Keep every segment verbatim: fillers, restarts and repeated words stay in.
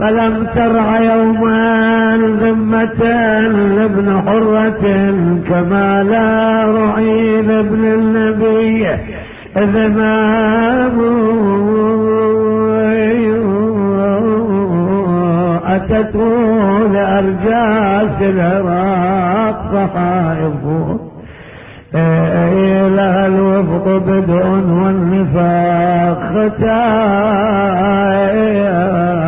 فلم ترع يوما ذمة لابن حرة كما لا رعي لابن النبي ذمام أتته لأرجاس العراق صحائفه إلى الوفق بدء والنفاق ختايا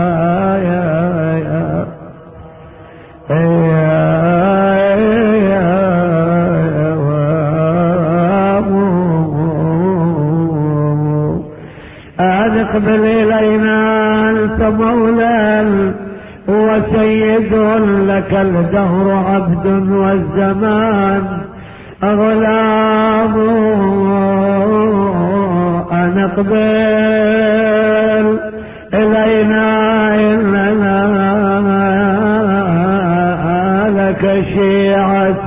أقبل إلينا أنت مولى وسيد لك الدهر عبد والزمان غلام أن اقبل إلينا إننا لك شيعة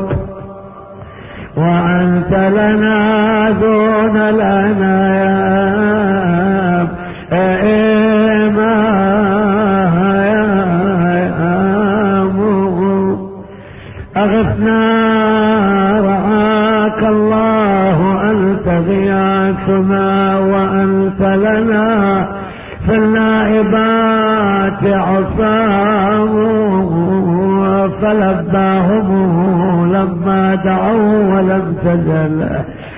وأنت لنا دون الأنام إمام أغثنا رعاك الله أنت غياثنا وأنت لنا في النائبات عصام فلباهم لما دعوا ولم تزل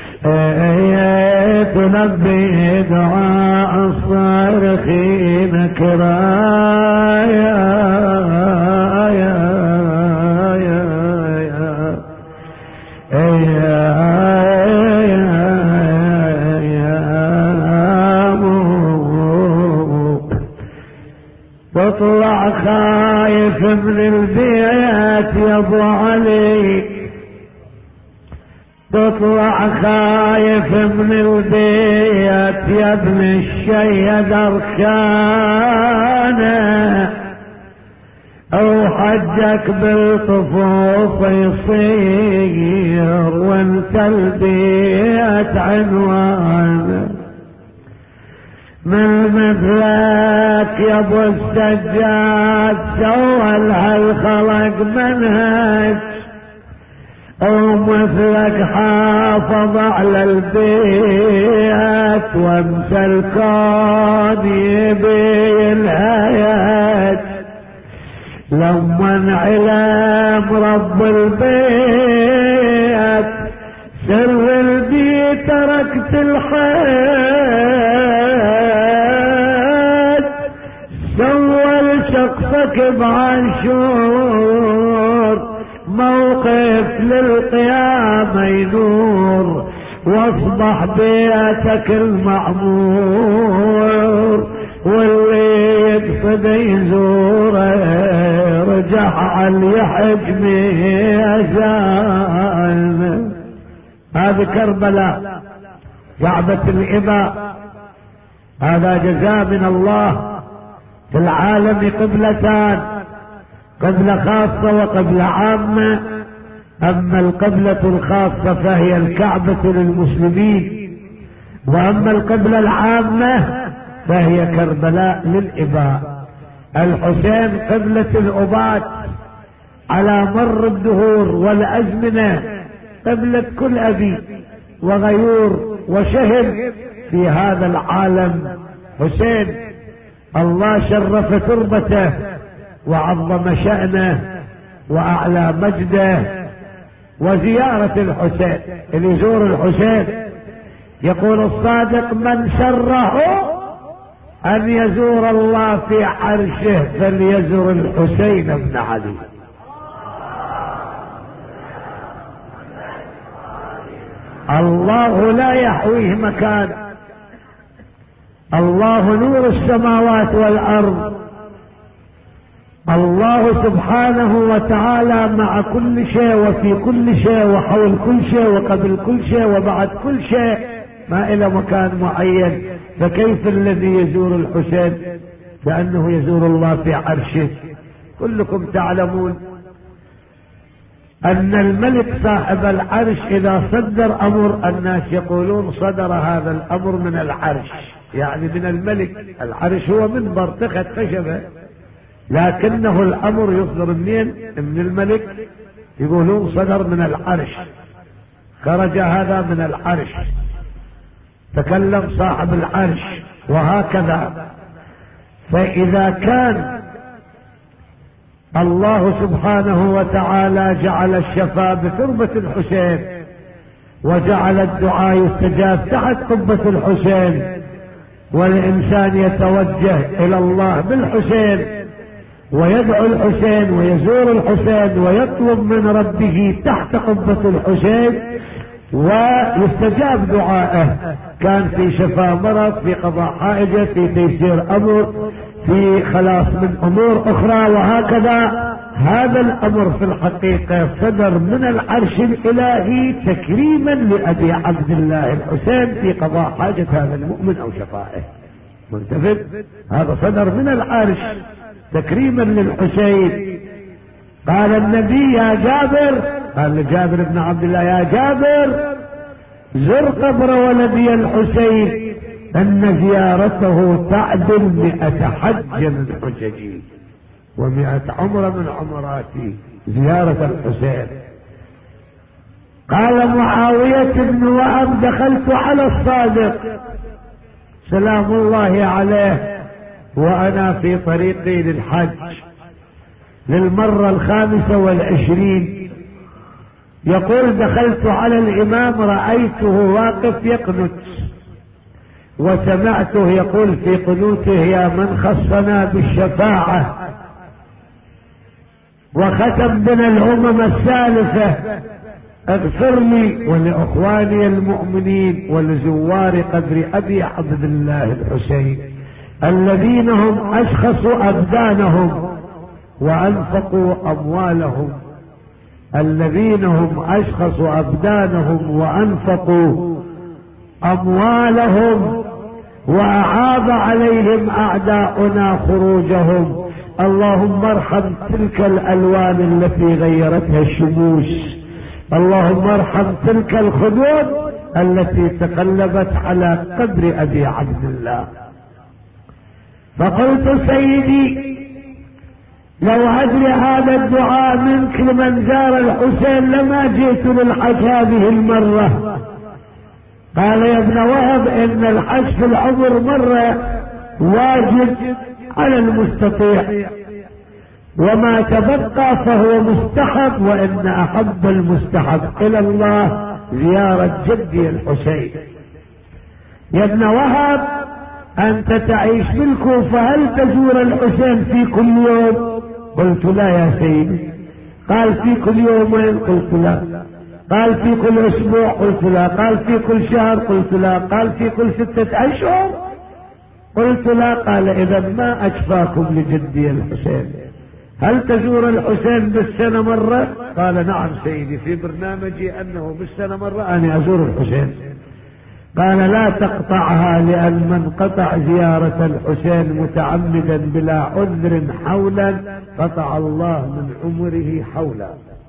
تنبي دعاء الصارخين كرايا يا يا تطلع خايف من البيت يا ابو علي تطلع خايف من البيت يا ابن الشيد اركانه او حجك بالطفوف يصير وانت البيت عنوانه من مثلك يا ابو السجاد سوى لهالخلق منهج او مثلك حافظ على البيت وامسى الكون يبي الهيات لما انعلم رب البيت سر البيت تركت الحياة سوى شخصك بعاشور موقف للقيامة ينور واصبح بيتك المعمور واللي يقصد يزوره رجع على يحج ميزان. هذه كربلاء كعبة الإباء هذا جزاء من الله. في العالم قبلتان قبلة خاصة وقبلة عامة. أما القبلة الخاصة فهي الكعبة للمسلمين وأما القبلة العامة فهي كربلاء للإباء. الحسين قبلة الأبات على مر الدهور والأزمنة قبلة كل أبي وغيور وشهر في هذا العالم. حسين الله شرف تربته وعظم شأنه وأعلى مجده. وزيارة الحسين اللي يزور الحسين يقول الصادق من سره أن يزور الله في عرشه فليزور الحسين بن علي. الله لا يحويه مكان. الله نور السماوات والأرض. الله سبحانه وتعالى مع كل شيء وفي كل شيء وحول كل شيء وقبل كل شيء وبعد كل شيء ما إلى مكان معين. فكيف الذي يزور الحسين كأنه يزور الله في عرشه؟ كلكم تعلمون أن الملك صاحب العرش إذا صدر أمر الناس يقولون صدر هذا الأمر من العرش، يعني من الملك. العرش هو منبر تخت خشبة لكنه الامر يصدر منين؟ من الملك. يقولون صدر من العرش، خرج هذا من العرش، تكلم صاحب العرش، وهكذا. فاذا كان الله سبحانه وتعالى جعل الشفاء بتربة الحسين، وجعل الدعاء يستجاب تحت قبة الحسين، والإنسان يتوجه إلى الله بالحسين ويدعو الحسين ويزور الحسين ويطلب من ربه تحت قبة الحسين ويستجاب دعائه، كان في شفاء مرض، في قضاء حائجة، في تيسير أمر، في خلاص من أمور أخرى، وهكذا. هذا الأمر في الحقيقة صدر من العرش الإلهي تكريما لأبي عبد الله الحسين في قضاء حاجة هذا المؤمن أو شفائه. منتفذ؟ هذا صدر من العرش تكريما للحسين. قال النبي يا جابر، قال لجابر بن عبد الله يا جابر زر قبر ولدي الحسين أن زيارته تعدل مئة حج من حججي ومئة عمرة من عمراتي، زيارة الحسين. قال معاوية بن وهب دخلت على الصادق سلام الله عليه وأنا في طريقي للحج للمرة الخامسة والعشرين، يقول دخلت على الإمام رأيته واقف يقنت وسمعته يقول في قنوته يا من خصنا بالشفاعة وختم بنا الأمم السالفة اغفر لي ولإخواني المؤمنين ولزوار قبر أبي عبد الله الحسين الذين هم أشخصوا أبدانهم وأنفقوا أموالهم، الذين هم أشخصوا أبدانهم وأنفقوا أموالهم وأعاض عليهم أعداؤنا خروجهم. اللهم ارحم تلك الألوان التي غيرتها الشموس، اللهم ارحم تلك الخدود التي تقلبت على قبر أبي عبد الله. فقلت سيدي لو أدري هذا الدعاء منك لمن زار الحسين لما جئت للحج هذه المرة. قال يا ابن وهب إن الحج في العمر مرة واجب على المستطيع، وما تبقى فهو مستحب، وإن أحب المستحب إلى الله زيارة جدي الحسين. يا ابن وهب أنت تعيش بالكوفة هل تزور الحسين في كل يوم؟ قلت لا يا سيدي. قال في كل يومين؟ قلت لا. قال في كل أسبوع؟ قلت لا. قال في كل شهر؟ قلت لا. قال في كل ستة أشهر؟ قلت لا. قال إذا ما أكفاكم لجدي الحسين، هل تزور الحسين بالسنة مرة؟ قال نعم سيدي، في برنامجي أنه بالسنة مرة أنا أزور الحسين. قال لا تقطعها، لأن من قطع زيارة الحسين متعمدا بلا عذر حولا قطع الله من عمره حولا.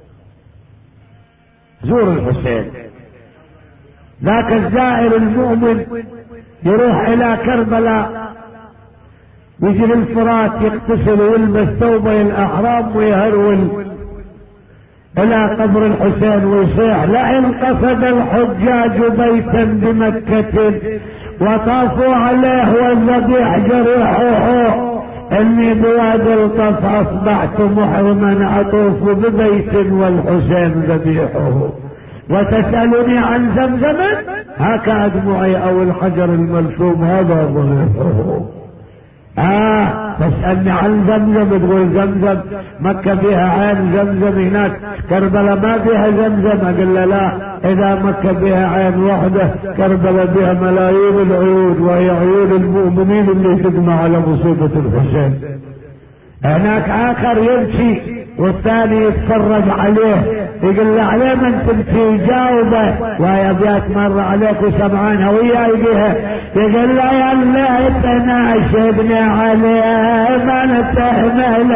زور الحسين. ذاك الزائر المؤمن يروح إلى كربلاء يجري الفرات يغتسل ويلبس ثوبي الأحرام ويهرول إلى قبر الحسين ويصيح لئن قصد الحجاج بيتا بمكة وطافوا عليه والذبيح جريحه إني بوادي الطف أصبحت محرما أطوف ببيت والحسين ذبيحه، وتسألني عن زمزم هكا دموعي أو الحجر الملثوم هذا ضريحه. آه تسألني عن زمزم تقول زمزم مكة فيها عين زمزم، هناك كربلاء ما فيها زمزم. أقول له لا، إذا مكة فيها عين واحدة كربلاء فيها ملايين العيون، وهي عيون المؤمنين اللي تجمع على مصيبة الحسين. هناك آخر يمشي والثاني يتفرج عليه يقول له عليه من تمشي جاوبه، ويا بيات مر عليك وسمعانها وياي بها، يقول له يا ليتنا شبنا عليه من تهمل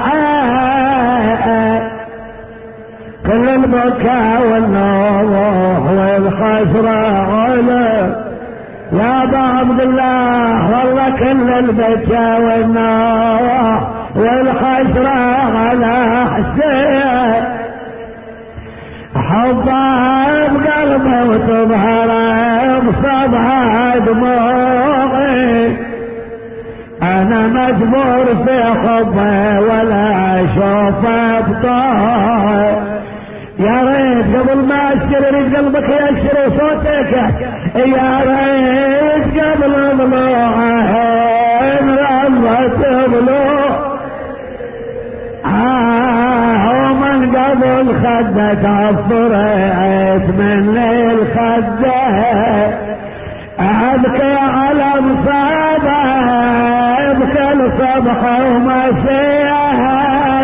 العين كل البكاء والنوح والخسرة عليه يا ابا عبد الله والله كل البكاء والنوح والحسرة على حسين حبها بقلبه وتظهر بصبها دموعي انا مجبور في حبه ولا اشوفه بطاعه يا ريت قبل ما اشتري ريت قلبك يشتري صوتك يا ريت قبل ضلوعين رمت ضلوع آه ومن قبل خدك عفرت من الخده ابكي على مصابه ابكي الصبح ومسيها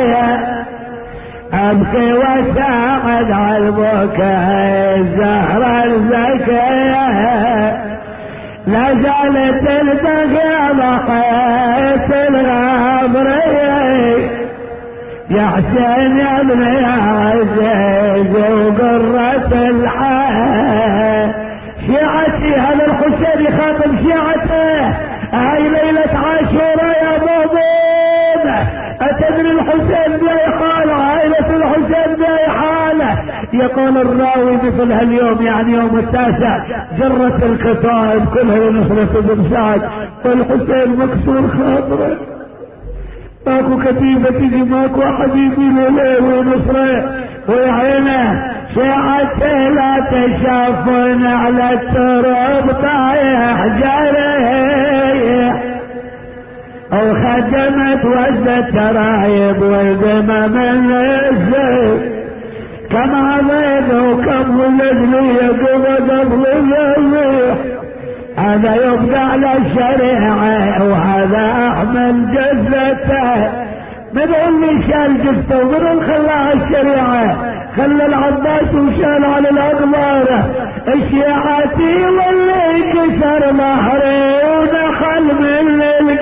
ابكي واساعد على البكاء الزهرة الزكية لا زالت البقية ضحيت الغابرية يا حسين يا ابني عزيز وقرة الحياة شيعتي هذا الحسين يخاطب شيعته هاي ليلة عاشوراء يا بابون اتدري الحسين بأي حال عائلة الحسين بأي حالة يقول الراوي مثل هاليوم يعني يوم التاسع جرت الكتائب كلها لنصرة بن سعد والحسين مكسور خاطره ماكو كتيبة تجي ماكو حبيبي لليه ونصره ويعينه شيعته لا تشافون على التراب طايح جريح او خدمت وزة ترايب والدمى من الزيت كم عضيد وكم ولدني يقبض الريح هذا يبقى على الشريعة وهذا احمل جزته من اللي شال جفته ومن اللي خلاها الشريعة خلى العباس وشال على الاقبار الشيعاتي واللي كسر ظهري ودخل من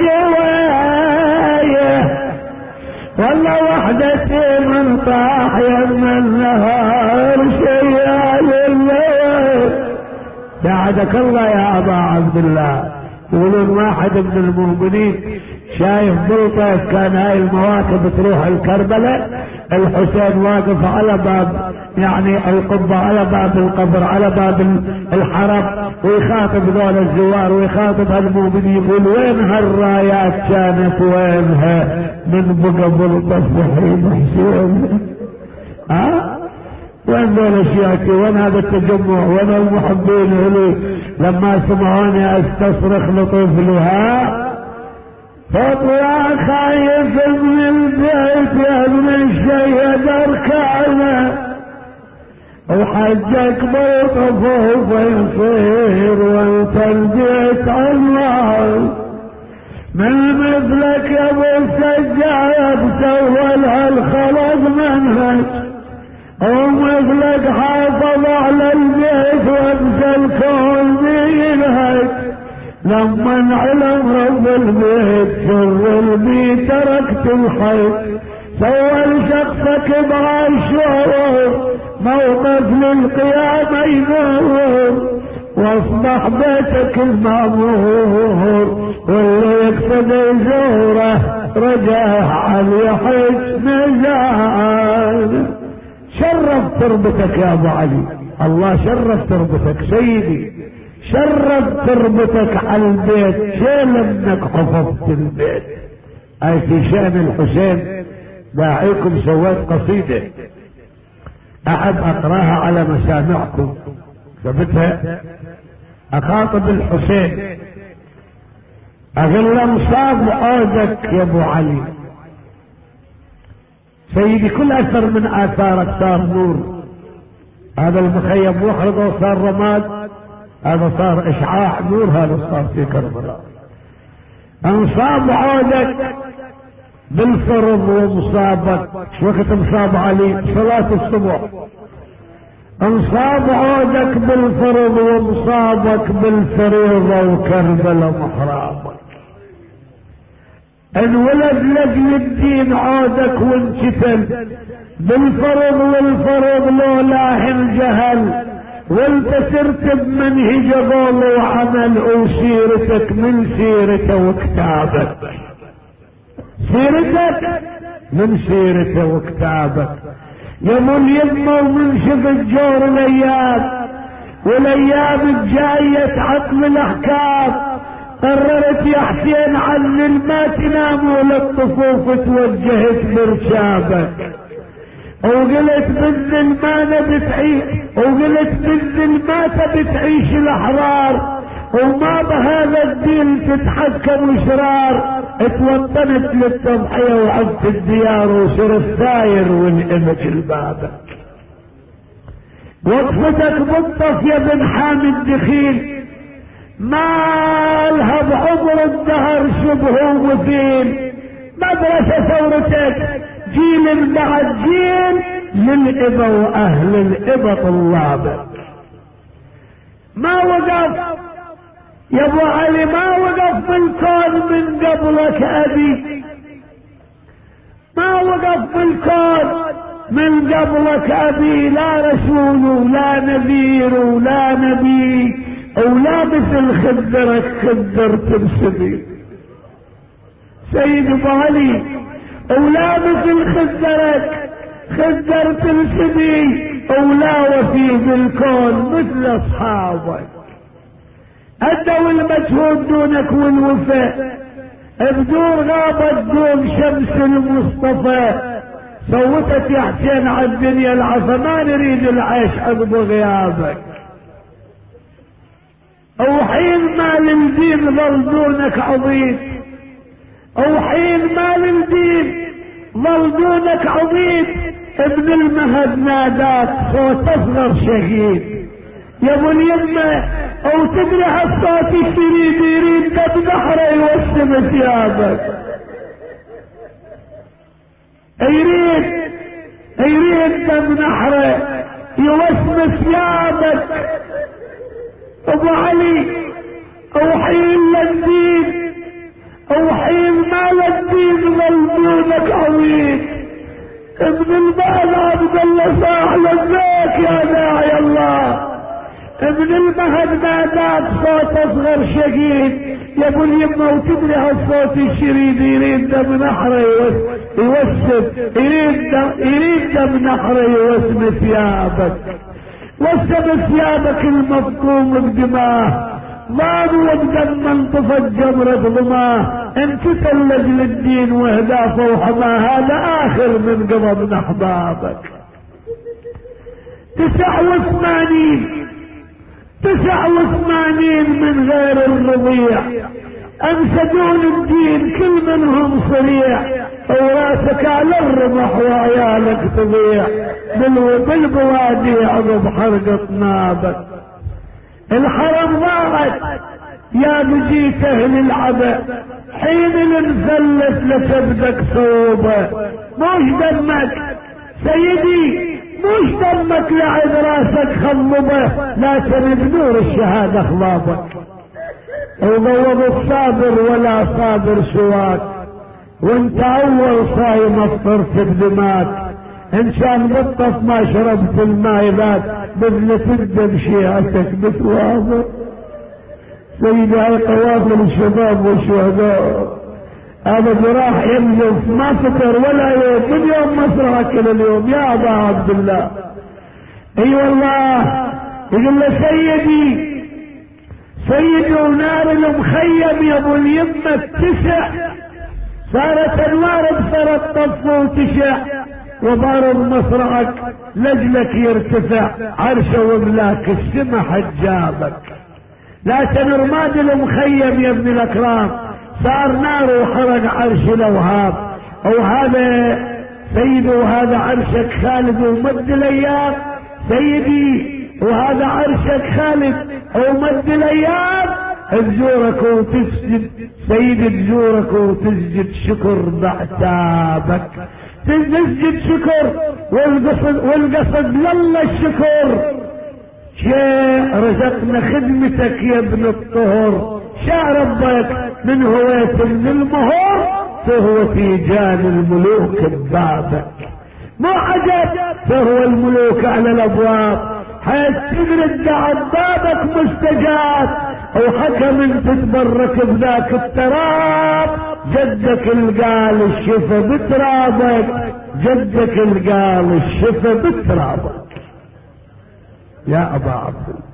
القوايه والله وحدتي من طاح يم النهار شيال الليل ساعدك الله يا ابا عبد الله. يقولون واحد من المؤمنين شايف بلطة كان هاي المواكب تروح الكربلاء الحسين واقف على باب يعني القبة على باب القبر على باب الحرم ويخاطب ذول الزوار ويخاطب هالمؤمنين يقول وين هالرايات كانت وينها من بقى بلطة في حين حسين ها وين ذول الشيعتي وين هذا التجمع وين المحبين إلي لما سمعوني استصرخ لطفلها فطلع خايف من البيت يا ابن الشيد اركانه وحجك بطفوف يصير وانت البيت عنوان من مثلك يا ابو السجاد سوى لها الخلق منهج ومثلك حافظ على البيت وانسى الكون بينهج لما علم رب البيت سر البيت تركت الحي سوى لشخصك بعاشور موقف للقيامة ينور واصبح بيتك المعمور واللي يقصد يزوره رجاه على يحج ميزان. شرف تربتك يا ابو علي الله شرف تربتك سيدي شرف تربتك على البيت شيل انك حفظت البيت. اي في شأن الحسين داعيكم سويت قصيدة احب اقراها على مسامعكم ثبتها اخاطب الحسين اقول مصاب عودك يا ابو علي سيدي كل اثر من اثارك صار نور هذا المخيم محرق وصار رماد هذا صار اشعاع نور هذا صار في كربلاء انصاب عودك بالفرض ومصابك وقت مصاب علي صلاة الصبح انصاب عودك بالفرض ومصابك بالفريضة وكربلاء محرابك انولد لاجل الدين عودك وانشتل بالفرض والفرض لولاه الجهل وانت سرت بمنهج قول وعمل وسيرتك من سيرته وكتابك سيرتك من سيرته وكتابك يا ابو اليمه، ومن شفت جور الايام والايام الجايه تعطل الاحكام، قررت يا حسين علل ما تنام ولا الطفوف توجهت برشابك، وقلت بالذل ما نبي تعيش، وقلت بالذل ما تبي تعيش الاحرار، وما بهذا الدين تتحكم شرار، اتوطنت للتضحيه وعبت الديار وصر الساير والامج لبابك. وقفتك بالطف يا بن حامد دخيل ما لها بعمر الدهر شبه ومثيل، مدرسة ثورتك جيل بعد جيل للإبا وأهل الإبا طلابك. ما وقف يا ابو علي، ما وقف بالكون من قبلك أبي، ما وقف بالكون من قبلك أبي، لا رسول ولا نذير ولا نبي، ولا مثل خدرك خدرت بسبي سيد ابو علي، ولا مثل خدرك خدرت بسبي، ولا وفي بالكون مثل اصحابك، ادوا المجهود دونك والوفاء، بدور غابت دون شمس المصطفى، صوتت يا حسين على الدنيا العفا، ما نريد العيش عقب غيابك، او حين ما للدين ظل دونك عظيم، او حين ما للدين ظل دونك عظيم، ابن المهد ناداك صوت اصغر شهيد يا ابو اليمه، او تدري هالصوت الشريد يريد دب نحره يوسم ثيابك، يريد يريد دب نحره يوسم ثيابك ابو علي، او حين للدين او حين ما للدين ظلمونك عظيم، ابن المال عبد الله صاح لبيك يا داعي الله، ابن المهد ناداك صوت اصغر شقيق يا ابو اليمه، وتدري هالصوت الشريد يريد دم نحره يوسم، يريد دم يريد دم نحره يوسم ثيابك، وسم ثيابك المفطوم بدماه، ضاد وبدم انطفت جمرة ضماه، انت لاجل الدين واهدافه وحماه، هذا اخر من قضب احبابك. تسع وثمانين تسع وثمانين من غير الرضيع انسدون الدين كل منهم صريع، وراسك على الرمح وعيالك تضيع، بالبوادي عقب حرقة نابك. الحرم ضاعت يا بجيت اهل العبا، حين المثلث لتبدك صوبه، موش دمك سيدي موش دمك لعب راسك خضبه، لكن بنور الشهاده خضابك، وضوض الصابر ولا صابر سواك، وانت اول صايم افطرت بدماك، ان كان بالطف ما شربت الماء ذاك، بذلت الدم شيعتك بتواضع. سيدي هاي قوافل الشباب والشهداء، هذا جراح ينزف ما فطر ولا يوم من يوم مصرعك الى اليوم يا ابا عبد الله. اي والله يقول له سيدي سيدي ونار المخيم يا ابو اليمه تسع، صارت انوار بصرت طف وتشع، وضارب مصرعك لجلك يرتفع، عرشه وملاك السما حجابك، لكن رماد المخيم يا ابن الاكرام صار نار وحرق عرش الاوهام، وهذا سيدي وهذا عرشك خالد ومد الايام، سيدي وهذا عرشك خالد ومد الايام، تزورك وتسجد سيدي تزورك وتسجد شكر بعتابك، تسجد شكر والقصد والقصد لله الشكر، شيء رزقنا خدمتك يا ابن الطهر، شاء ربك من هوية من المهور فهو في جان الملوك ببابك، مو عجب فهو الملوك على الابواب، حيث تدري دعا بابك مستجاب، وحكم تتبرك بذاك التراب، جدك القال الشفا بترابك، جدك القال الشفا بترابك يا ابا عبد الله.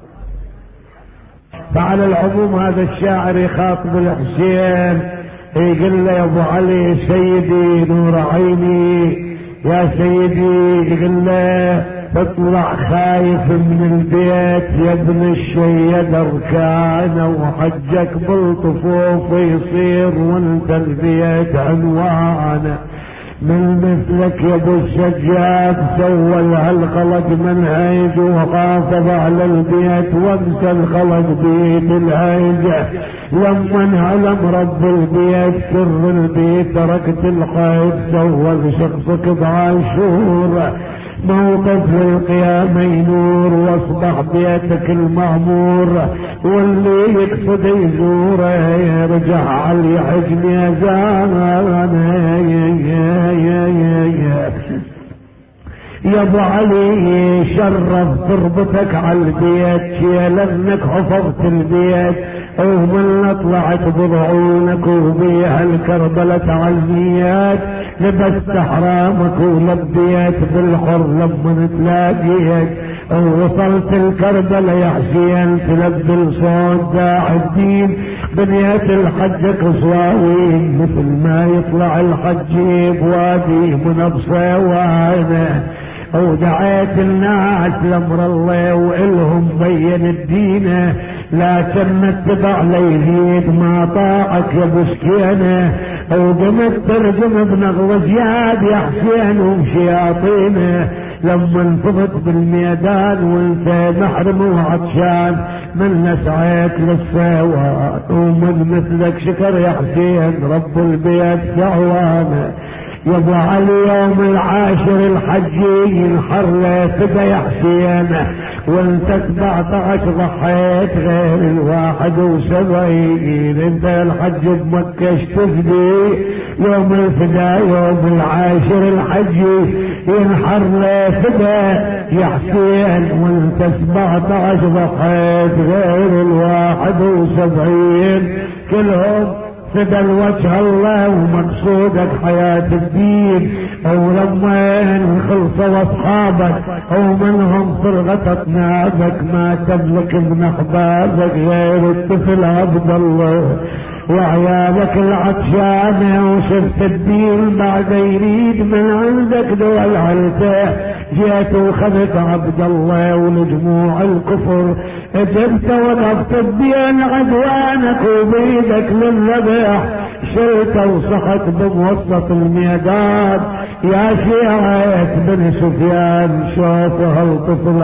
فعلى العموم هذا الشاعر يخاطب الحسين يقول له يا ابو علي سيدي نور عيني يا سيدي، يقول له تطلع خايف من البيت يا ابن الشيد اركانه وحجك بالطفوف يصير وانت البيت عنوانه، من مثلك يا ابو السجاد سوى هالخلق منهج وحافظ على البيت وانسى الخلق بيت الهيجة، لما انهلم رب البيت سر البيت تركت الحيط سوى شخصك بعاشور، موقف للقيامة ينور واصبح بيتك المعمور، واللي يقصد يزوره يرجع على يحجن يا زمان يا ابو علي شرف تربتك على البيت لانك حفظت البيت، ومن طلعت بضعونك وبيها الكربلة تعزيات، لبست احرامك ولبيت بالحر لما تلاقيك، ووصلت الكربلة يا حسين تلبي الصوت داعي الدين، بنيت الحج قصواوين مثل ما يطلع الحج بوادي من بصيوانه، ودعيت الناس لامر الله وإلهم بين الدين، لكن اتبع ليزيد ما طاعك يا بسكينه، وقمت ترجم بنغوة زياد يا حسين وشياطينه، لما انفضت بالميدان وانت محرم وعطشان من نسعيك للسواد، ومن مثلك شكر يا حسين رب البيت دعوانه، يا ابو علي يوم العاشر الحجي ينحر فدا يا حسين، وانت سبعة عشر ضحيت غير الواحد وسبعين، انت الحج بمكة اشتفدي يوم الفدا يوم العاشر الحجي ينحر فدا يا حسين، وانت سبعة عشر ضحيت غير الواحد وسبعين، كلهم فدى الوجه الله ومقصودك حياة الدين، ولما خلصوا اصحابك ومنهم فرغة نابك ما تملك من احبابك غير الطفل عبد الله وعيالك العطشانة، وشفت الدين بعد يريد من عندك دول علته، جيت وخذت عبد الله ولجموع الكفر، جبت وقفت بين عدوانك وبيدك للذبح، شلت وصحت بموسط الميدان يا شيعة بن سفيان، شوف هالطفل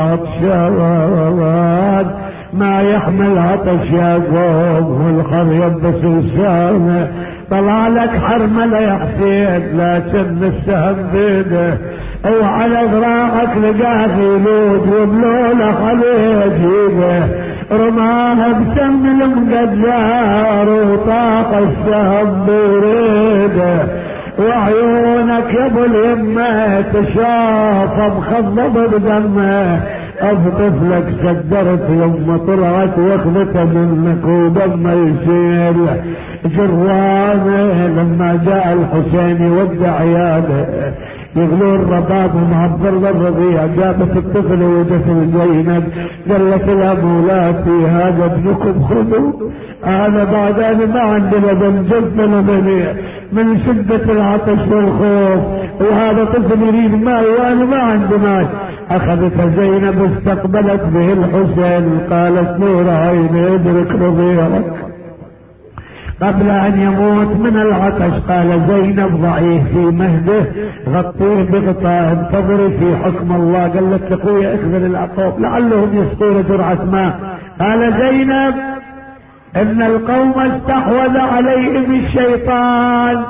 عطشان ما يحمل عطش يا قوم والخر يبس لسانه، طلع لك حرمله يا حسين لكن السهم بيده، وعلى ذراعك لقاه خلود وبلوله عليه جيبه، رماها بسم المقدار وطاق السهم بريده، وعيونك يا ابو اليمه تشاف مخضب بدمه، طفلك سدرت يوم طلعت واخذته منك ودمه يسيل جروانه، لما جاء الحسين يودع عياله يغلون رباب ومعبر الرضيع، جابت الطفل ودفل زينب قالت لها مولاتي هذا ابنكم خذوا، انا بعد انا ما عندي لبن جبت لبني من شدة العطش والخوف، وهذا طفل يريد ماء وانا ما عندي ماء، اخذتها زينب استقبلت به الحسين قالت نور عيني ادرك رضيعك قبل ان يموت من العطش، قال زينب ضعيه في مهده غطيه بغطاء انتظري في حكم الله، قالت لاخويا اخذل العقوب لعلهم يسقون جرعة ماء، قال زينب ان القوم استحوذ عليهم الشيطان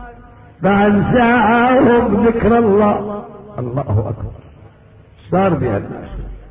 فانساهم ذكر الله. الله اكبر، صار بها الناس،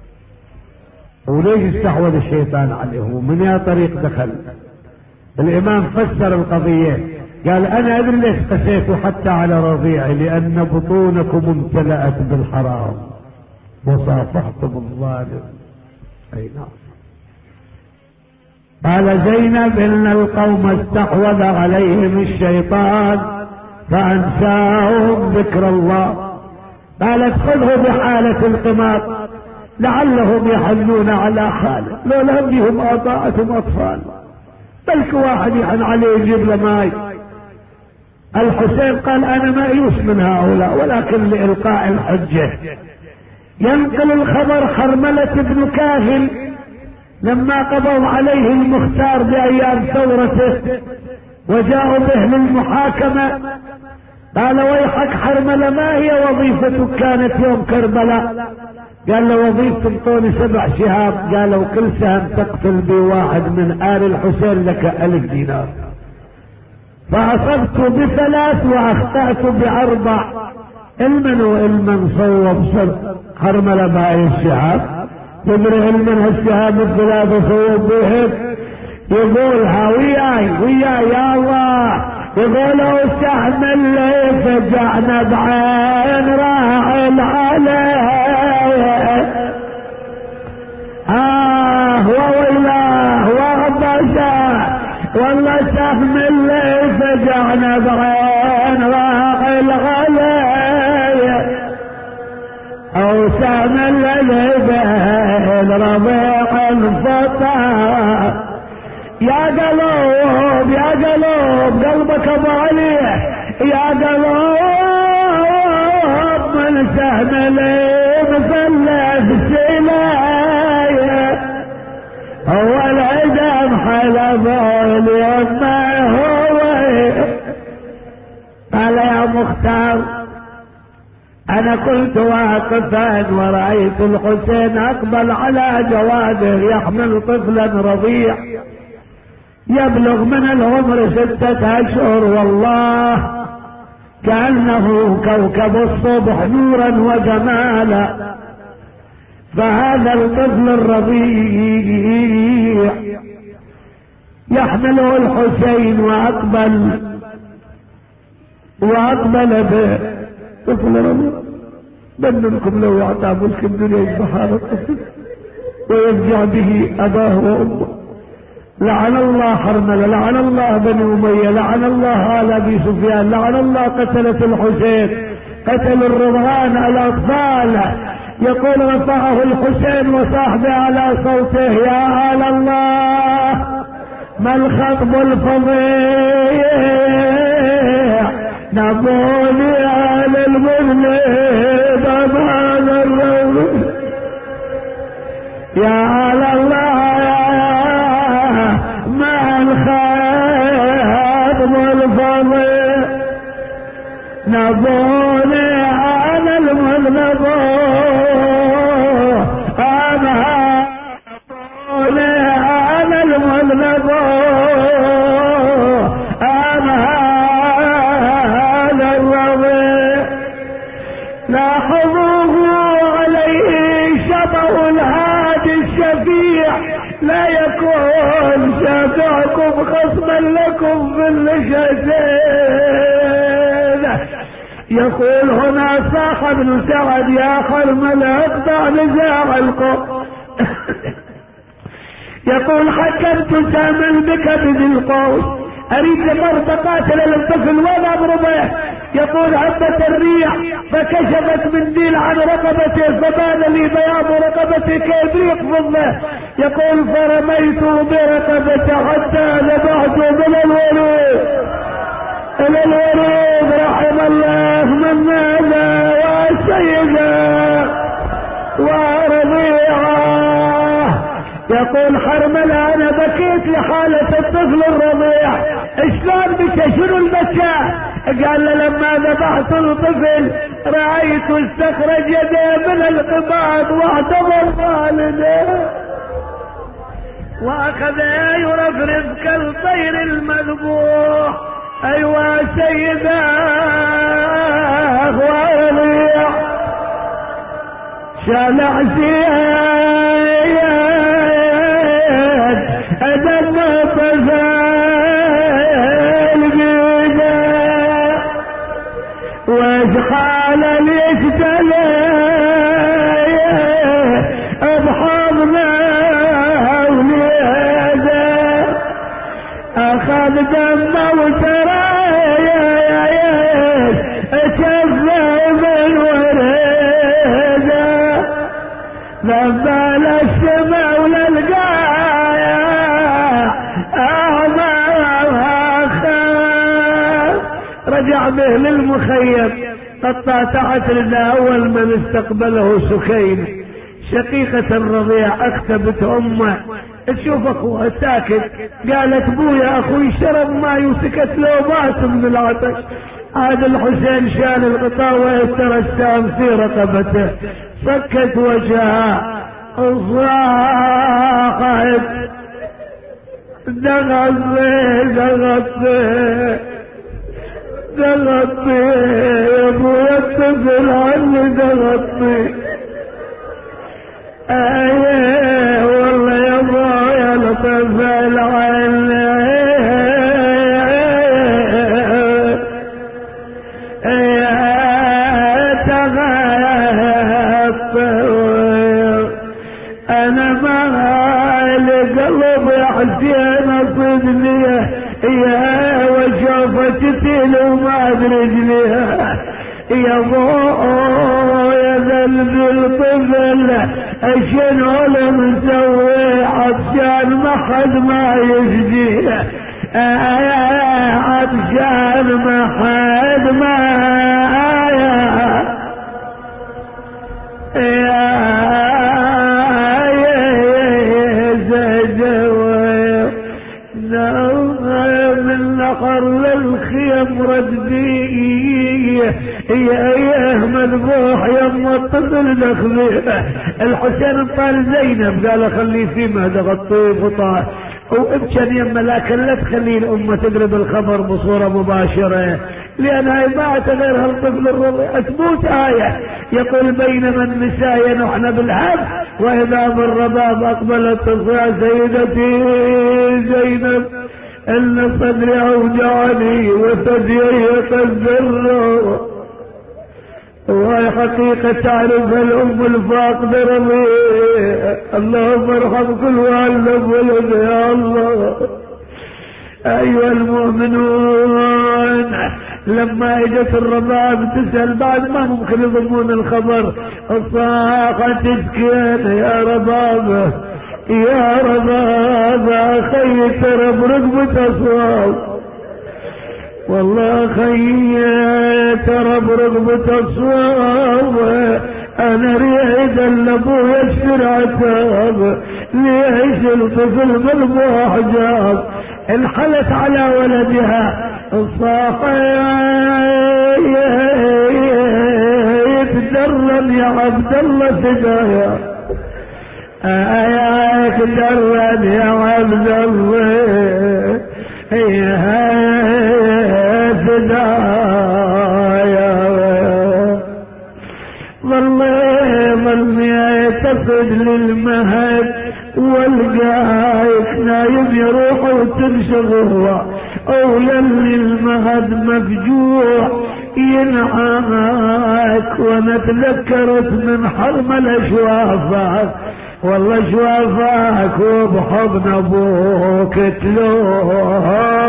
وليش استحوذ الشيطان عليهم ومن يا طريق دخل؟ الامام فسر القضية قال انا ادري ليش قسيت حتى على رضيعي، لان بطونكم امتلأت بالحرام وصافحتم الظالم. اي نعم، قال زينب إن القوم استحوذ عليهم الشيطان فأنساهم ذكر الله. قالت خذه بحالة القمار لعلهم يحنون على خالد، لو لم بهم آباءتهم أطفال، بلك واحد يحن عليه يجيب له ماي. الحسين قال أنا مأيوس من هؤلاء، ولكن لإلقاء الحجة ينقل الخبر حرملة بن كاهل لما قضوا عليه المختار بأيام ثورته وجاءوا به للمحاكمة، قال ويحك حرملة ما هي وظيفتك كانت يوم كربلاء؟ قال له وظيفة انطوني سبع شهاب، قالوا كل سهم تقتل بي واحد من آل الحسين لك ألف دينار، فأصبت بثلاث وأخطأت بأربع، علما وعلما صوب صد حرملة باي الشهاب تدري علما الشهاب الثلاثة صوب بهم، يقولها وياي وياي يا الله، يقولوا سهم اللي فجعنا بعين راعي عليه، آه وويلاه وغبشاه، والله سهم اللي فجعنا بعين راعي عليه، أو سهم اللي بين ربيع الفطار. يا قلوب يا قلوب قلبك ابو علي، يا قلوب من سهم اللي مثلث سلاية، هو العدم حلبه اليوم ما هو. قال يا مختار انا كنت واقفا ورأيت الحسين اقبل على جواده يحمل طفلا رضيع يبلغ من العمر ستة اشهر، والله كأنه كوكب الصبح نورا وجمالا. فهذا الطفل الرضيع يحمله الحسين واقبل واقبل به طفل رضيع. بننكم لو يعطى ملك الدنيا يذبح هذا الطفل ويرجع به اباه وامه. لعن الله حرملة، لعن الله بني أمية، لعن الله آل أبي سفيان، لعن الله قتلة الحسين، قتل الرضعان الأطفال. يقول رفعه الحسين وصاحبه على صوته يا آل الله ما الخطب الفظيع، نبوني آل المذنب أمان الروض، يا آل الله ما الخطب الفظيع، نبوني على المذنب أنا نبوني على المذنب أنا على الرضيع. لاحظوه عليه شبه الهادي الشفيع، لا يكون شافعكم خصما لكم في الشتين. يقول هنا صاح ابن سعد يا حرملة اقطع نزاع القوم. يقول حكمت ساما بك بذي القوس، اريد لمرض قاتل الطفل ولا اضربه. يقول هبت الريح فكشفت منديل عن رقبته فبان لي بياض رقبته كيبريق فضه. يقول فرميت برقبته حتى ذبحت من الورود الى الورود. رحم الله من ماذا وسيدا ورضيعه. يقول حرملة انا بكيت لحالة الطفل الرضيع. اشلون بك شنو البكاء؟ قال له لما ذبحت الطفل رأيت استخرج يده من القباض واعتبر والده واخذ يرفرف كالطير المذبوح. ايوا سيداه ورضيع شالع زياد أدم فزال بيده واجحال اليشتلي بحضنه وليده. فاض دمه وسرايا شفه من ورده لما للسما وللقايا رجع به للمخيم قطعت رده اول من استقبله سكين شقيقة الرضيع اكتبت امه تشوف اخوها ساكت قالت بويا اخوي شرب ماي وسكت له باس من العطش عاد الحسين شال الغطاء ويسر السام في رقبته سكت وجهها صاحت دغطي دغطي دغطي يا ابويا اتصل عني دغطي ايه والله يا ابويا لطف العين انا مالي قلب يا حسين صدني يا وشوفتي لو ما ادري رجليها يا ابويا ذنبي الطفل شنو مسوي عطشان ما حد ما يسقيه عطشان ما حد ما للخيم ردي يا ايه مذبوح يما الطفل دخليه الحسين طال زينب قال خليه في مهد غطيه وطاح وابكن يما لكن لا تخلي الامه تقرب الخبر بصوره مباشره لانها ما غير هالطفل الرضيع تموت ايه يقول بينما النساء ينحن بالحب واذا بالرباب اقبلت يا سيدتي زينب ان صدري اوجعني وثديي يتزر وهي حقيقة تعرف الام الفاقدة رضيع اللهم ارحم كل والد ولد يا الله. ايها المؤمنون لما اجت الرباب تسأل بعد ما ممكن يضمون الخبر الصاقة تسكن يا ربابه يا ربابه خي ترى برقبة اصواب والله خي ترى برقبة اصواب انا اريد الابويا اشتري عتاب ليش الطفل مذبوح جاب انحلت على ولدها الصاحي يتدرب يا عبد الله فدايا يا يتدرب يا عبد الله يا فدايا والله ظلمي يتصل للمهد والقايك نايم يروح وتنشغل اولا للمهد مفجوع ينعاك وانا تذكرت من حرم الاشوافك والله شوافك وبحضن ابوك تلوه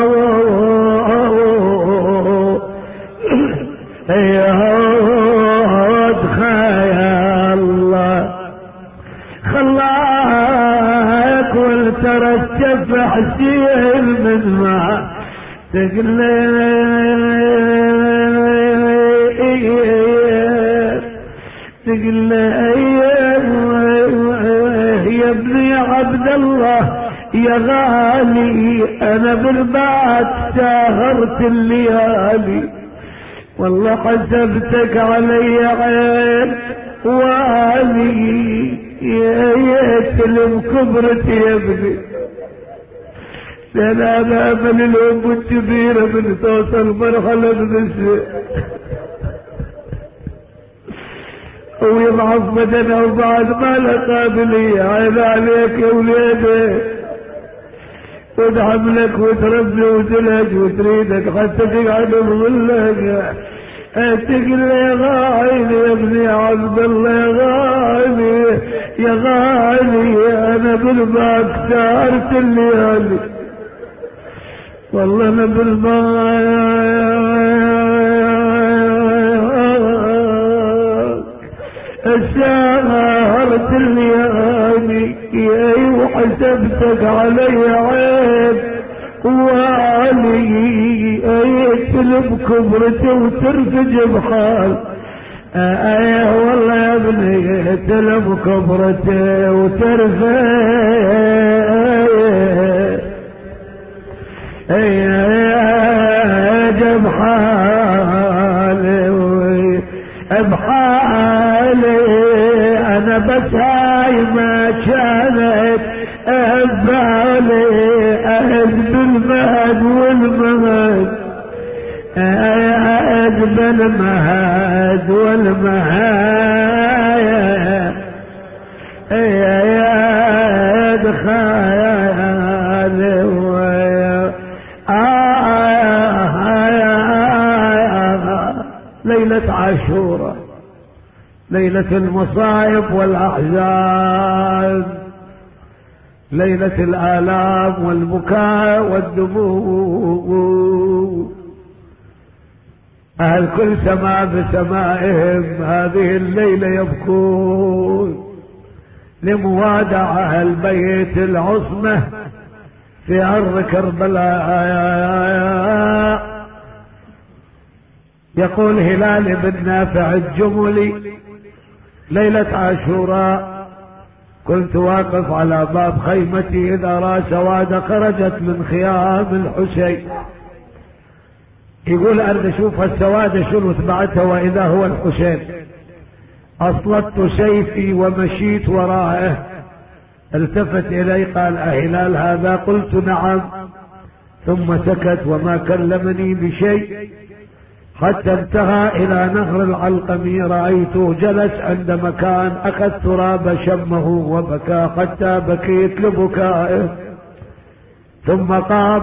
يا هود خيا الله خلاك والترتب حسين من ما تقلي تقلي يا ابني عبد الله يا غالي انا بالبعد ساهرت الليالي والله حسبتك علي عين والي يا يتلم كبرتي يا ابني سلام من الام الكبيره من توصل مرحله النساء ويضعف بدنه وبعد ما له قابليه عيب عليك يا وليدي وادعم لك وتربي وتلج وتريدك حتى تقعد بظلك تقل يا غالي يا ابني عبد الله يا غالي يا غالي انا بالباك سهرت الليالي والله انا بالباك سهرت الليالي وحسبتك علي عيب وعلي ايتلب كبرتي وترفج بحال ايه والله يا ابني تلب كبرتي وترفج بحالي بحالي انا بس هاي ما كانت ببالي اهد بالمهد والمهد اهد بالمهد والمهد اهد خيالي ليلة عاشوراء ليلة المصائب والأحزان ليلة الآلام والبكاء والدموع أهل كل سماء بسمائهم هذه الليلة يبكون لموادعة البيت العصمة في أرض كربلاء. يقول هلال بن نافع الجملي ليلة عاشوراء كنت واقف على باب خيمتي إذا رأى سوادة خرجت من خيام الحسين. يقول أرد أشوف السوادة شنو تبعتها وإذا هو الحسين. أسلطت سيفي ومشيت وراءه. التفت إلي قال أهلال هذا؟ قلت نعم. ثم سكت وما كلمني بشيء حتى انتهى إلى نهر العلقمي. رأيته جلس عند مكان أخذ تراب شمه وبكى حتى بكيت لبكائه. ثم قام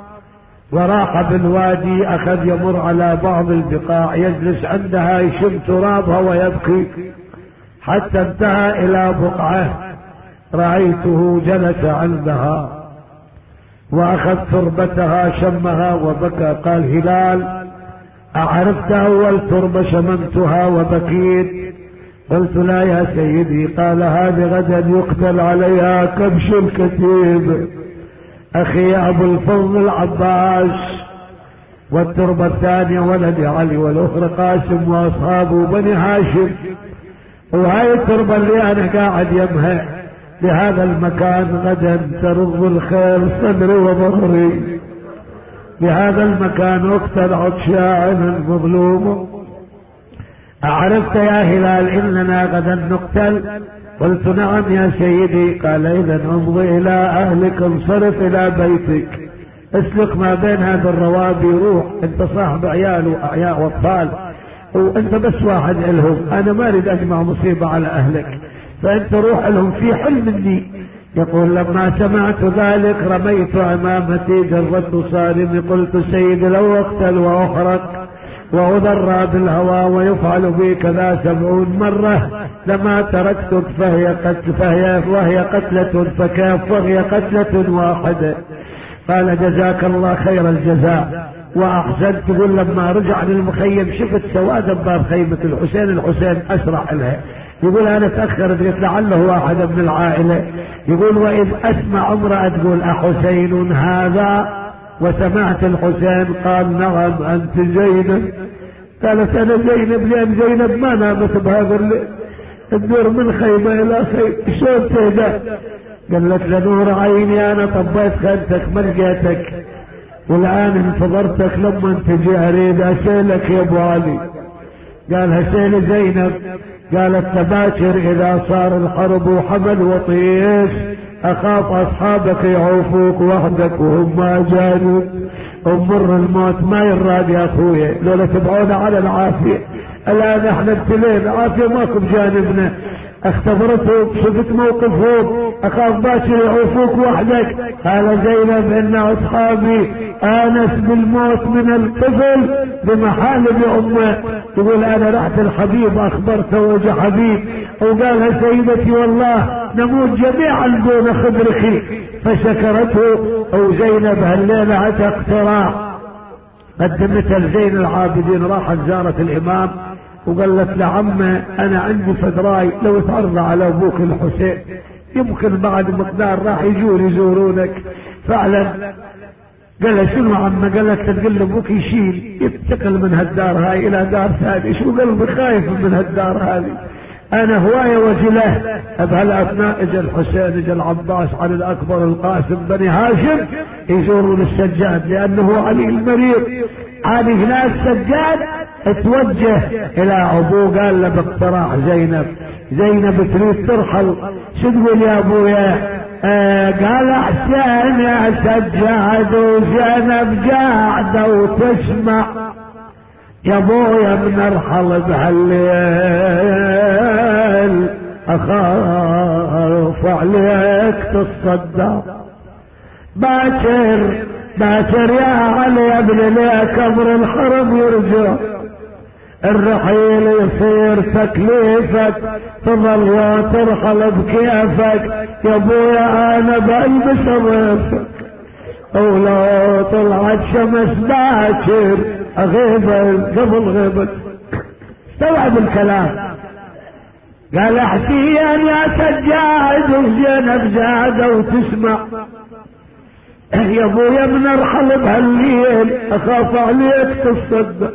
وراح بالوادي أخذ يمر على بعض البقاع يجلس عندها يشم ترابها ويبكي حتى انتهى إلى بقعة رأيته جلس عندها وأخذ تربتها شمها وبكى. قال هلال أعرفت أول تربة شممتها وبكيت؟ قلت لا يا سيدي. قال هذه غدا يقتل عليها كبش الكتيب أخي أبو الفضل العباس، والتربة الثانية ولد علي، والأخرى قاسم وأصحابه بني هاشم. وهاي التربة اللي أنا قاعد يمها لهذا المكان غدا ترض الخير صدري وظهري. بهذا المكان اقتل عطشان المظلوم. أعرفت يا هلال إننا غدا نقتل؟ قلت نعم يا سيدي. قال إذا امضي إلى أهلك، انصرف إلى بيتك، اسلك ما بين هذا الروابي، روح. أنت صاحب عيال وأعياء وأطفال وأنت بس واحد إلهم، أنا ما أريد أجمع مصيبة على أهلك، فأنت روح لهم في حلم مني. يقول لما سمعت ذلك رميت عمامتي جرت صارمي. قلت سيدي لو أقتل وأحرق وأضر بالهوى ويفعل بي كذا سبعون مرة لما تركتك، فهي قتل فهي وهي قتلة فكاف وهي قتلة واحدة. قال جزاك الله خير الجزاء وأحسنت. تقول لما رجع للمخيم شفت سواد باب خيمة الحسين، الحسين أسرع لها. يقول أنا تأخرت قلت لعله واحد من العائلة. يقول وإذ أسمع امرأة تقول أحسين هذا؟ وسمعت الحسين قال نعم أنت زينب. قالت أنا زينب لأن زينب ما نامت بهذا الليل، تدور من خيمة إلى خيمة شلون تهدى؟ قالت لنور عيني أنا طبيت خدتك ما لقيتك، والآن انتظرتك لما تجي أريد أسألك يا أبو علي. قال هسأل زينب. قالت تباشر إذا صار الحرب وحمل وطيش أخاف أصحابك يعوفوك وحدك وهم ما جانوا، ومر الموت ما يراد يا أخويا لولا تبعونا على العافية. الآن احنا ابتلينا عافية ماكو بجانبنا، اختبرتهم شفت موقفهم اخاف باشر يعوفوك وحدك. قال زينب ان اصحابي انس بالموت من الطفل بمحالب امه، تقول انا رحت الحبيب اخبرته وجه حبيب وقالها سيدتي والله نموت جميعا دون خبرك، فشكرته. وزينب هالليلة عندها اقتراح قدمتها لزين العابدين، راحت زارت الامام وقالت لعمه انا عندي فدراي لو تعرض على ابوك الحسين يمكن بعد مقدار راح يجون يزورونك. فعلا قال شنو عمه؟ قالت تقول ابوك يشيل ينتقل من هالدار هاي الى دار ثاني. شو قلبي خايف من هالدار هذه، انا هوايه وجله. بهالاثناء اجى الحسين اجى العباس علي الاكبر القاسم بني هاشم يزورون السجاد لانه علي المريض. علي هنا السجاد اتوجه الى ابوه قال له باقتراح زينب، زينب تريد ترحل شو تقول يا ابويا؟ آه قال احسن يا سجاد وزينب قاعده وتسمع يا ابويا بنرحل بهالليل اخاف عليك تصدق. باكر باكر يا علي يا ابن ليك امر الحرم يرجع، الرحيل يصير تكليفك تظل وترحل بكيفك يا ابويا انا بلبس ضيفك، ولو طلعت شمس باكر اغيبك قبل غيبك. استوعب الكلام. قال احسين يا سجاد وزينب زاده وتسمع يا ابويا بنرحل بهالليل اخاف عليك تصدق.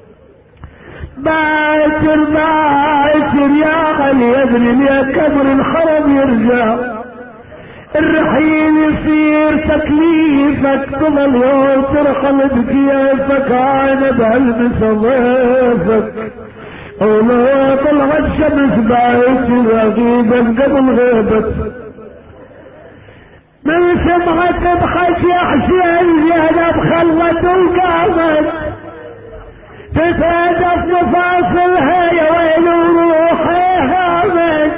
باكر باكر يا علي يا ابن ليك امر الحرم يرجع، الرحيل يصير تكليفك تظل يوم ترحل بكيفك انا بلبس ضيفك، ولو طلعت شمس باكر غيبا قبل غيبك. من سمعت تضحك يا حسين زينب خلت وقامت تتهدف مفاصلها يا ويل وروحي هامت.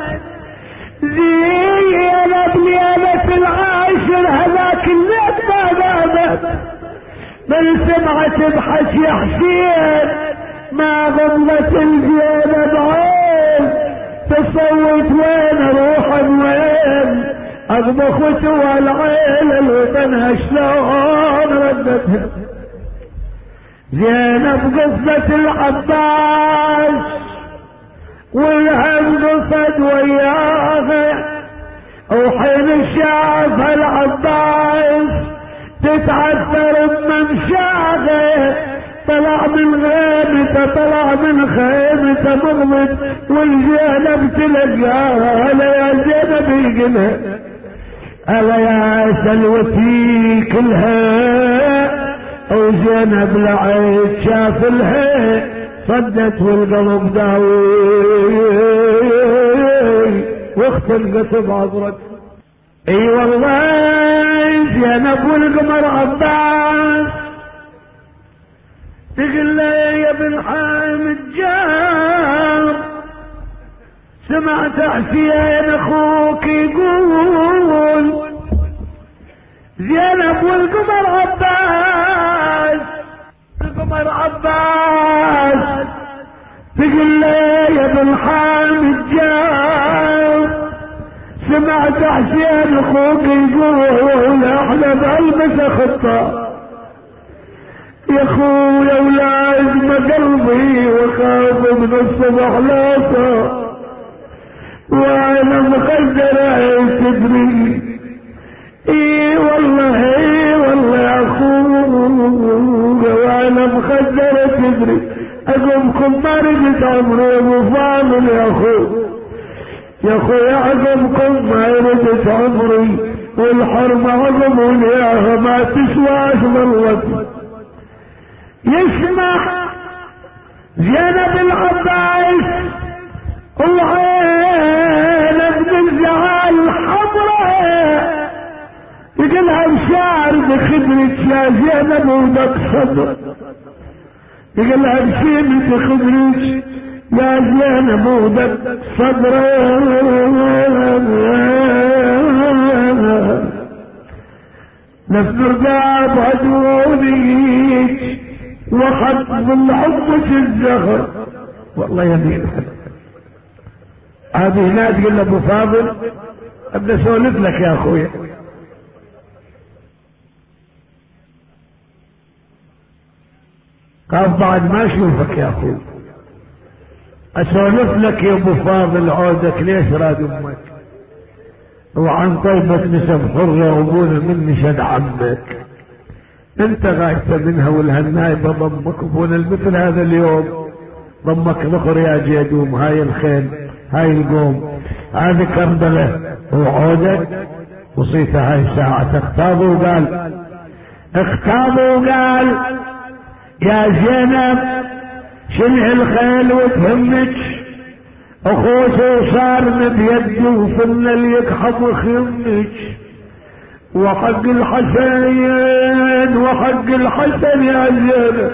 زينب ليلة العاشر هذاك الليل ما نامت، من سمعت تضحك يا حسين ما غمضت الزينب عين، تصوت وين اروح وين اطبخ وسوى العيله الوطنها شلون ردتها. زينب قصة العباس والهم قصد وياها، وحين شافها العباس تتعثر بممشاها، طلع من غيمته طلع من خيمته مغمض والزينب تلقاها يا زينب يقلها الا يا سلوتي كلها، وزينب لعيد شاف لها صدت والقلب داوي واختلقت بعضرت. اي والله زينب والقمر عباس تقول له يا ابن حامد جار سمعت حسين اخوك يقول زينب والقمر عباس، القمر عباس تقول له يا ابن حامد جار سمعت حسين اخوك يقول احنا بلبس خطه يا اخويا ولازم قلبي وخاف من الصبح لاصه وانا مخدره تدري. اي والله اي والله يا اخويا وانا مخدره تدري، اقومكم ما رجت عمري ابو فاضل يا اخويا يا اخويا اقومكم ما رجت عمري والحرمه عظم اياها ما تسواش ظلت. يسمع زينب العباس وعينه بالزعل حمراء يقلها بشعر بخدرك يا زينب ودك صدر، يقلها بشيم بخدرك يا زينب ودك صدر. نفس رقاب عدونيك وخط بالحب الزهر والله يمين هذه هناك تقول له ابو فاضل ابدا اسولف لك يا اخويا. قال بعد ما اشوفك يا اخوي اسولف لك يا ابو فاضل عودك ليش راد امك وعن طيبة نسب حرة وابونا مني شد عمك انت غايته منها والهالنايبة ضمك ابونا المثل هذا اليوم ضمك ذخر يا جيدوم هاي الخيل هاي القوم هذه كربلة وعودك وصيته هاي الساعة اختابوا وقال اختابوا وقال يا زينب شنع الخيل وتهمك اخوك وصار بيدي وفلنا اللي يكحب وخمك وحق الحسين وحق الحسن يا زينب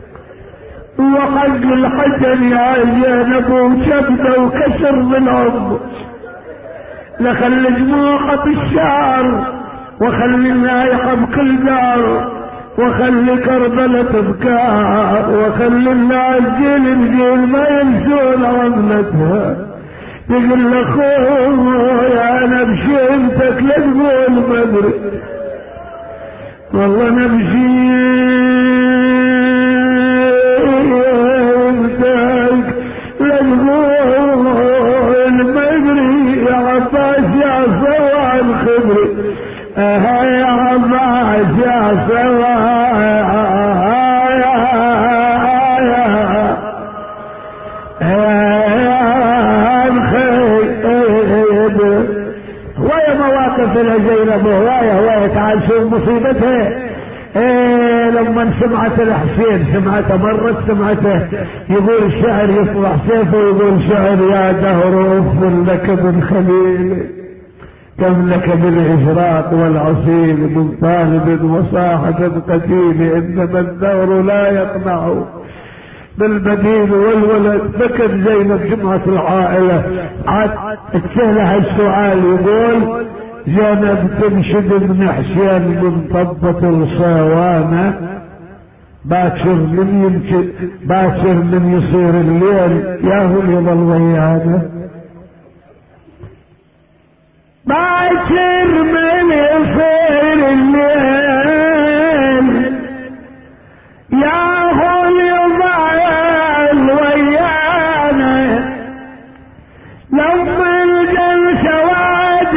وحق الحسن يا زينب وشبده وكسر بالعظم لخلي جموحة الشعر وخلي النايحة بكل دار وخلي كربلة تبكى وخلي العجيل الجيل ما ينسون عظمتها يقول لاخويا انا بشيمتك لا تقول مدري والله انا بشيمتك لا تقول مدري يا عباس يا صوان خبري اه يا عباس يا صوان ويا زينب وهواية هواية تعال شوف مصيبتها ايه لما سمعت الحسين سمعته مرت سمعته يقول الشعر يطلع سيفه ويقول شعر يا دهر اف لك من خليل كم لك بالإشراق والعصيل من طالب وصاحب قتيل إنما الدهر لا يقنع بالبديل والولد. بكت زينب جمعة العائلة عاد اتسألها السؤال يقول زينب تنشد من حسين من طبة الصوانة باكر من يمكن باكر من يصير الليل ياهو يظل ويانا باكر من يصير الليل ياهو يظل ويانا لما الجل سواد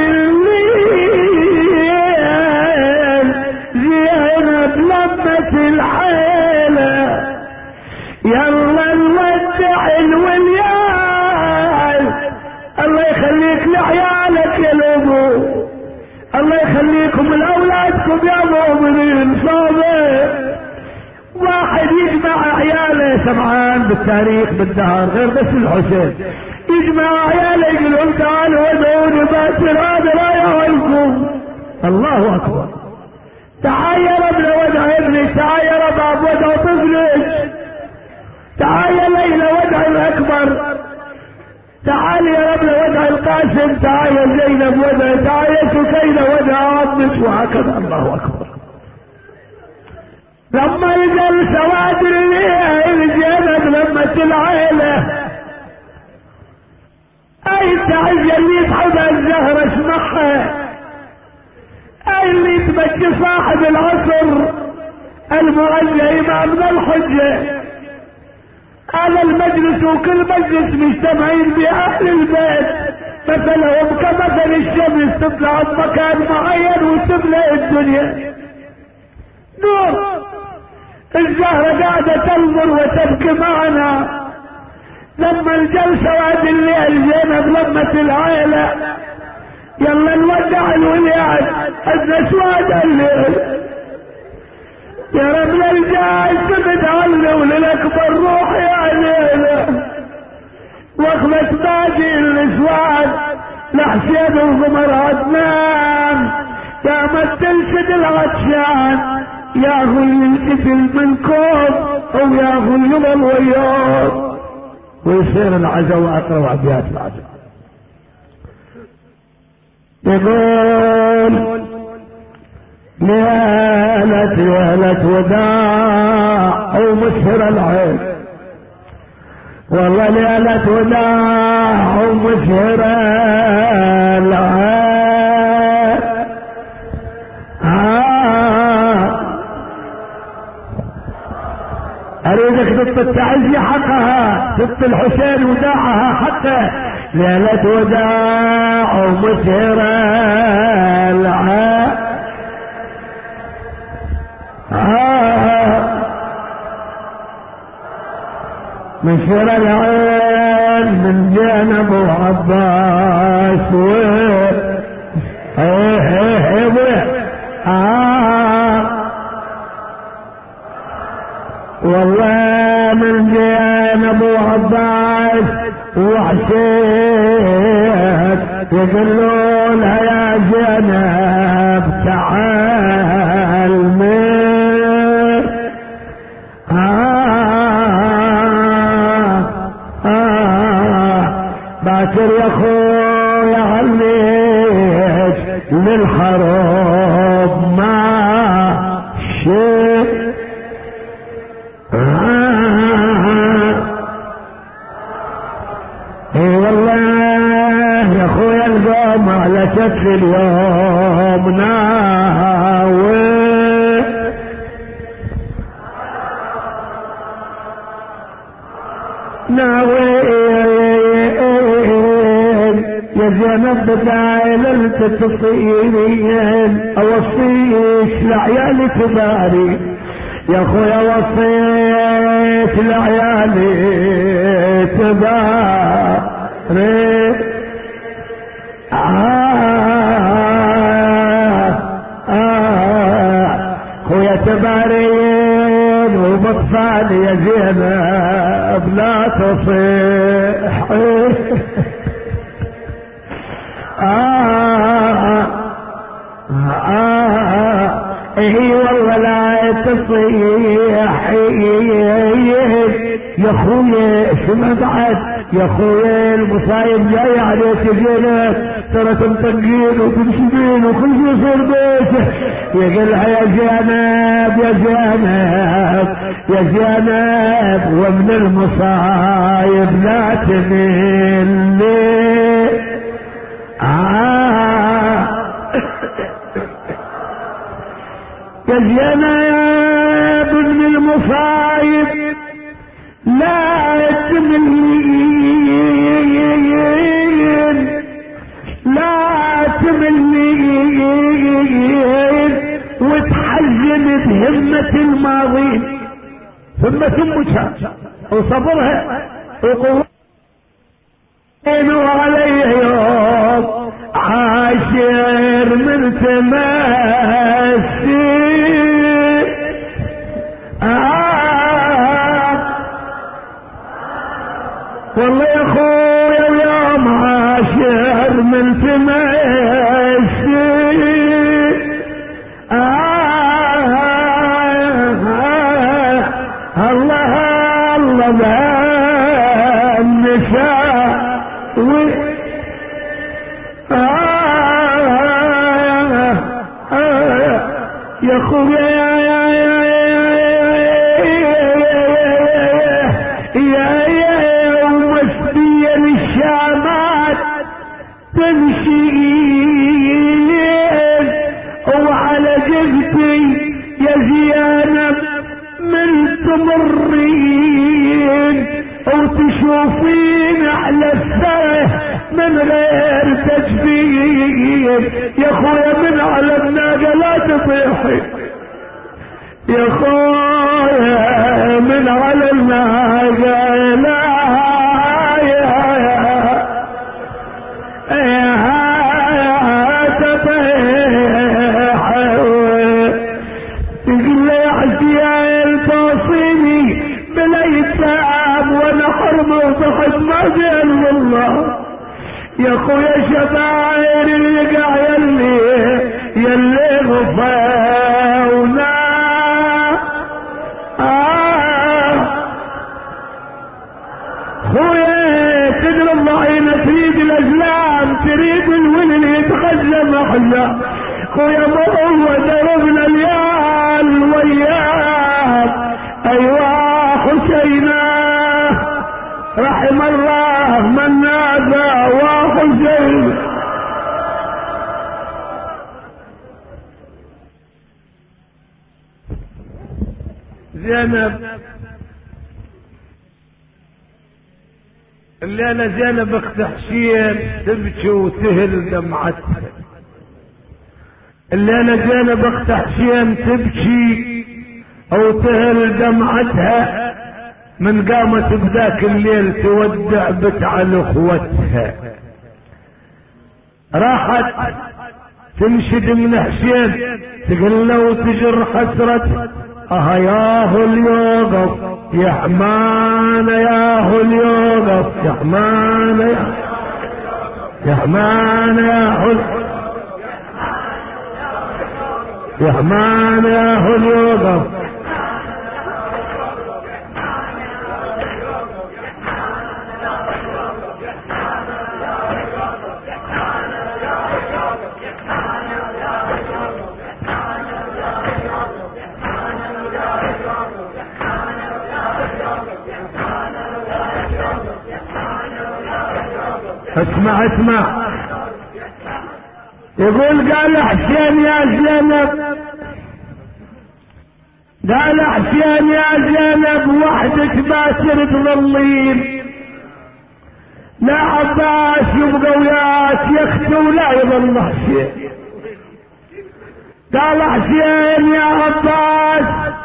الليل زينب لمت الحيلة يلا نودع الوليان الله يخليك لعيالك يا لابو الله يخليكم لاولادكم يا مؤمنين صابر واحد يجمع عياله سمعان بالتاريخ بالدهر غير بس الحسين يجمع عياله يقول لهم تعالوا ودعوني باسر هذا لا يعرفكم الله اكبر تعال يا رب لودع ابني تعال يا رب اب ودع طفلك تعال يا ليلى ودع الاكبر تعال يا رب ودع القاسم تعال يا زينب ودع تعال يا سكينة ودع عمك وهكذا الله اكبر. لما يجل سواد الليل زينب لمت العيلة اي تعجل اللي يتحب الزهرة اسمعها اي اللي يتمشي صاحب العصر المؤذى امامنا الحجة هذا المجلس وكل مجلس مجتمعين بأهل البيت مثلهم كمثل الشمس تطلع بمكان معين وتملأ الدنيا نور. الزهرة قاعدة تنظر وتبكي معنا لما الجلسة وعد الليل زينب لمت العائلة يلا نودع الوليان النسوان الليل يا رب للجاي سبت عنا وللأكبر روح يا ليلة واخذت باقي النسوان لحسين وغمر عدنان قامت تنشد العطشان يا هو ينقتل منكم او يا هو يضل وياك ويصير العزا واقرا ابيات العزا يقول ليلة ليلة وداع ومسهر العين والله ليلة وداع ومسهرة العين آه. اريدك ضد التعزي حقها، ضد الحسين وداعها حقه. ليلة وداع ومسهرة العين آه. مسهر العين من جانب عباس و ايه ايه ايه آه. والله من جانب عباس وحسين يقولون يا زينب تعال من آه آه باكر يا اخويا عليك للحرب ما شيء اي والله يا اخويا القوم على كتف اليوم ناوي ناوي يا زينب بدايل التتصيرين اوصيك لعيالي كباري يا اخويا وصيت لعيالي تباري آه آه خويا تبارين وبطفال يا زينب لا تصيح آه آه ايه والله لا تصيح يا خويا اسمع بعد يا خويا المصايب جاي عليك زينب ترى تنطقين وتمشين وكل شيء يصير بيته يقولها يا زينب يا زينب يا زينب ومن المصايب لا تمل آه يا زينب من المصايب لا تملين لا تملين وتحزن بهمة الماضين همة امك وصبرها وقوة وعليه يوم عاشر من تماسي آه والله يا اخويا ويوم عاشر من تماسي آه الله الله بالنساء يا خويا يا يا يا يا ومسبيا الشامات تمشين وعلى جبتي يا زينب من تمرين وتشوفين على السره من غير تجفيف يا خويا من على الناقة لا تطيحي يا خويا من على الناقة لا يا يا تطيح تقول لي يا عزيال توصيني بلا يتعب وانا حرم وضحك ما زين والله يا خويا شباير اليقع يلي يلي غفاونا آه خويا تدري الله تريد الازلام تريد الولد يتخزى محلى خويا ما هو دربنا اليال وياك ايوا حسينا رحم الله من نادى وحسين. زينب الليلة زينب اخت حسين تبكي وتهل دمعتها. الليلة زينب اخت حسين تبكي او تهل دمعتها من قامت بذاك الليل تودع بتعل اخوتها. راحت تنشد من حسين تقول له وتجر حسرة اه ياهو اليوقف يا حمانة ياهو اليوقف يا حمانة يا يا حمانة ياهو يا حمانة ياهو اليوقف. اسمع اسمع يقول قال حسين يا زينب قال حسين يا زينب وحدك باسر تظلين لا عباس يبقى وياك يختي ولا يظل حسين. قال حسين يا عباس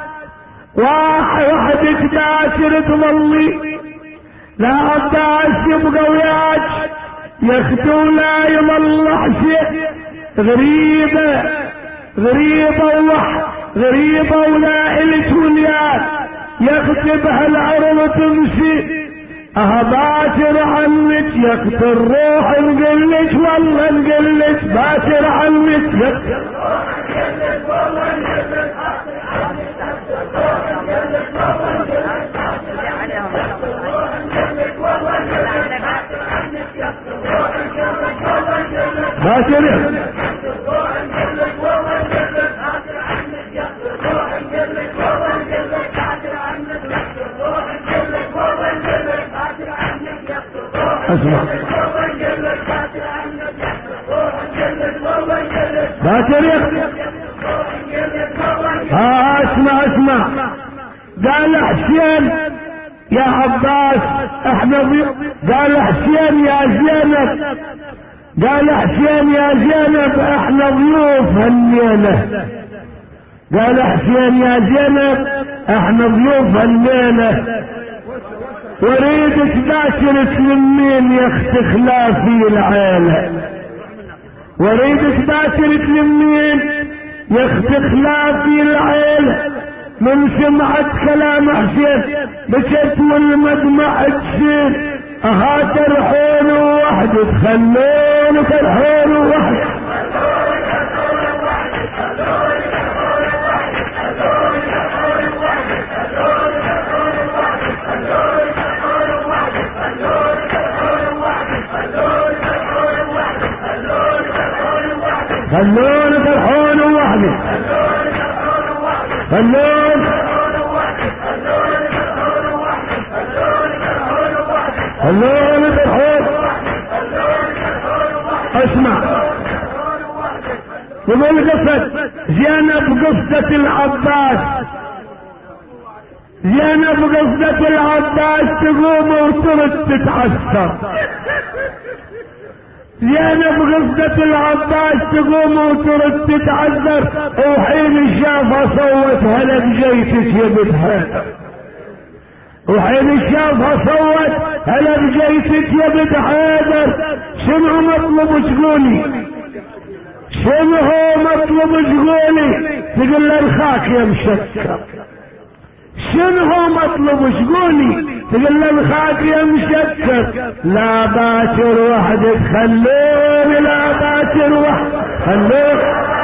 وحدك باسر تظلين لا عباس يبقى وياك يختي ولا يظل حسين. غريبة غريبة وح غريبة ولا إلك ولياك يختي بهالعرض تمشي اه باسر عنك يختي الروح نقلك والله نقلك باسر عنك يختي باسر اسمع باسر ها اسمع اسمع قال حسين يا عباس احنا قال حسين يا زينب قال حسين يا زينب احنا ضيوف هالليلة. قال حسين يا زينب احنا ضيوف هالليلة وريدك باسر تلمين يا اخت خلافي العيلة. وريدك باسر تلمين يا اخت خلافي العيلة. من سمعت كلام حسين بكت والمدمع تسير اها ترحون وحد تخلون ترحون وحد خلون ترحون وحد خلون خلون ترحون. اسمع يقول قصة زينب قصة العباس زينب قصة العباس تقوم وترد تتعثر. زينب قصة العباس تقوم وترد تتعذر وحين شافها صوت هلا بجيتك يا بنت هذا. وحين شافها صوت هلا بجيتك يا بنت حيدر. شنو مطلب تقولي شنو هو مطلب تقولي؟ تقول له الخاك يا مشكر. شنو هو مطلب تقولي؟ تقول له الخاك يا مشكر. لا باشر وحدك خلوني لا باشر وحدك خلوني